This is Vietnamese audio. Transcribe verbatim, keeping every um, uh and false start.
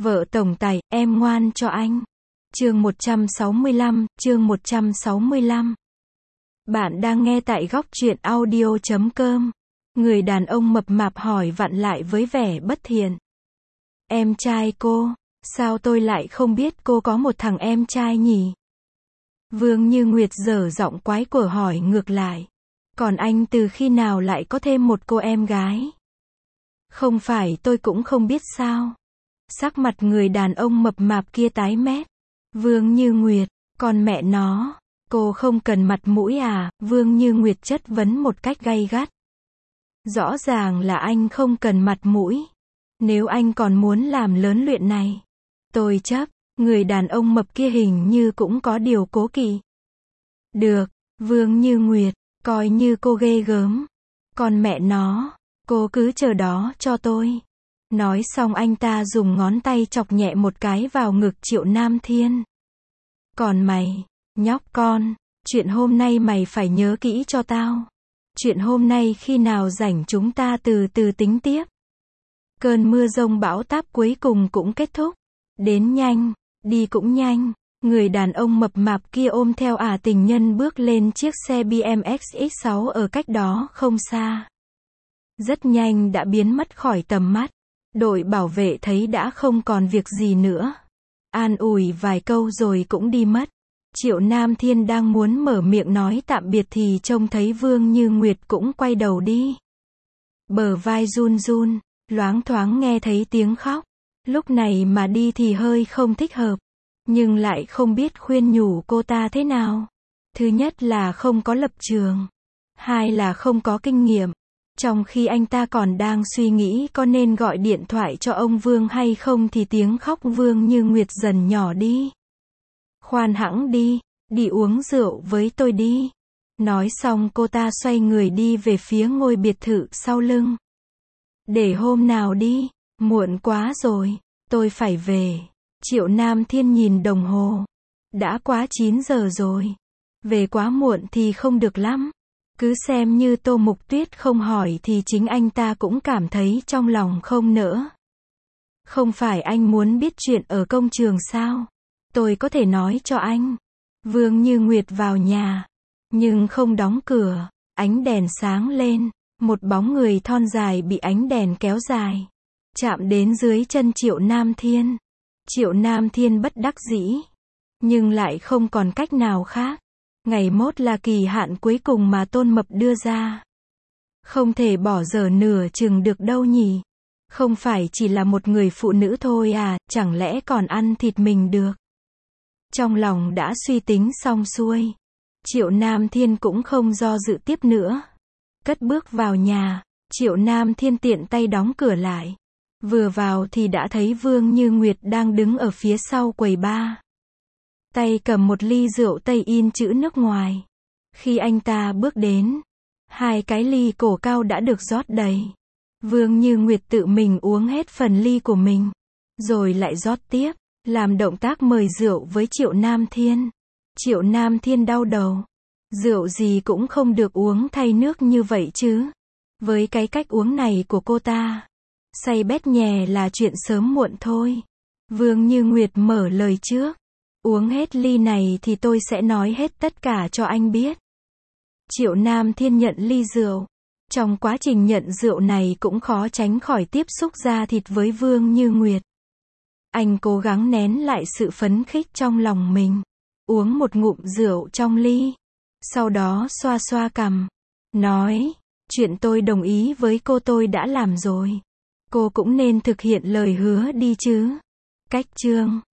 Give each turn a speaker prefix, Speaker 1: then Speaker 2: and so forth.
Speaker 1: Vợ tổng tài, em ngoan cho anh. Chương một trăm sáu mươi lăm, chương một trăm sáu mươi lăm. Bạn đang nghe tại góc truyện audio chấm com. Người đàn ông mập mạp hỏi vặn lại với vẻ bất thiện. Em trai cô, sao tôi lại không biết cô có một thằng em trai nhỉ? Vương Như Nguyệt giở giọng quái quở hỏi ngược lại. Còn anh từ khi nào lại có thêm một cô em gái? Không phải tôi cũng không biết sao? Sắc mặt người đàn ông mập mạp kia tái mét. Vương Như Nguyệt, còn mẹ nó, cô không cần mặt mũi à? Vương Như Nguyệt chất vấn một cách gay gắt. Rõ ràng là anh không cần mặt mũi. Nếu anh còn muốn làm lớn luyện này, tôi chấp. Người đàn ông mập kia hình như cũng có điều cố kỵ. Được, Vương Như Nguyệt, coi như cô ghê gớm. Còn mẹ nó, cô cứ chờ đó cho tôi. Nói xong anh ta dùng ngón tay chọc nhẹ một cái vào ngực Triệu Nam Thiên. Còn mày, nhóc con, chuyện hôm nay mày phải nhớ kỹ cho tao. Chuyện hôm nay khi nào rảnh chúng ta từ từ tính tiếp. Cơn mưa giông bão táp cuối cùng cũng kết thúc. Đến nhanh, đi cũng nhanh. Người đàn ông mập mạp kia ôm theo ả tình nhân bước lên chiếc xe bê em vê ích sáu ở cách đó không xa. Rất nhanh đã biến mất khỏi tầm mắt. Đội bảo vệ thấy đã không còn việc gì nữa. An ủi vài câu rồi cũng đi mất. Triệu Nam Thiên đang muốn mở miệng nói tạm biệt thì trông thấy Vương Như Nguyệt cũng quay đầu đi. Bờ vai run run, loáng thoáng nghe thấy tiếng khóc. Lúc này mà đi thì hơi không thích hợp. Nhưng lại không biết khuyên nhủ cô ta thế nào. Thứ nhất là không có lập trường. Hai là không có kinh nghiệm. Trong khi anh ta còn đang suy nghĩ có nên gọi điện thoại cho ông Vương hay không thì tiếng khóc Vương Như Nguyệt dần nhỏ đi. Khoan hãng đi, đi uống rượu với tôi đi. Nói xong cô ta xoay người đi về phía ngôi biệt thự sau lưng. Để hôm nào đi, muộn quá rồi, tôi phải về. Triệu Nam Thiên nhìn đồng hồ. Đã quá chín giờ rồi. Về quá muộn thì không được lắm. Cứ xem như Tô Mục Tuyết không hỏi thì chính anh ta cũng cảm thấy trong lòng không nỡ. Không phải anh muốn biết chuyện ở công trường sao? Tôi có thể nói cho anh. Vương Như Nguyệt vào nhà, nhưng không đóng cửa. Ánh đèn sáng lên, một bóng người thon dài bị ánh đèn kéo dài, chạm đến dưới chân Triệu Nam Thiên. Triệu Nam Thiên bất đắc dĩ, nhưng lại không còn cách nào khác. Ngày mốt là kỳ hạn cuối cùng mà Tôn Mập đưa ra. Không thể bỏ dở nửa chừng được đâu nhỉ. Không phải chỉ là một người phụ nữ thôi à, chẳng lẽ còn ăn thịt mình được. Trong lòng đã suy tính xong xuôi. Triệu Nam Thiên cũng không do dự tiếp nữa. Cất bước vào nhà, Triệu Nam Thiên tiện tay đóng cửa lại. Vừa vào thì đã thấy Vương Như Nguyệt đang đứng ở phía sau quầy bar. Tay cầm một ly rượu Tây in chữ nước ngoài. Khi anh ta bước đến, hai cái ly cổ cao đã được rót đầy. Vương Như Nguyệt tự mình uống hết phần ly của mình, rồi lại rót tiếp, làm động tác mời rượu với Triệu Nam Thiên. Triệu Nam Thiên đau đầu. Rượu gì cũng không được uống thay nước như vậy chứ. Với cái cách uống này của cô ta, say bét nhè là chuyện sớm muộn thôi. Vương Như Nguyệt mở lời trước. Uống hết ly này thì tôi sẽ nói hết tất cả cho anh biết. Triệu Nam Thiên nhận ly rượu. Trong quá trình nhận rượu này cũng khó tránh khỏi tiếp xúc da thịt với Vương Như Nguyệt. Anh cố gắng nén lại sự phấn khích trong lòng mình. Uống một ngụm rượu trong ly. Sau đó xoa xoa cằm. Nói, chuyện tôi đồng ý với cô tôi đã làm rồi. Cô cũng nên thực hiện lời hứa đi chứ. Cách chương.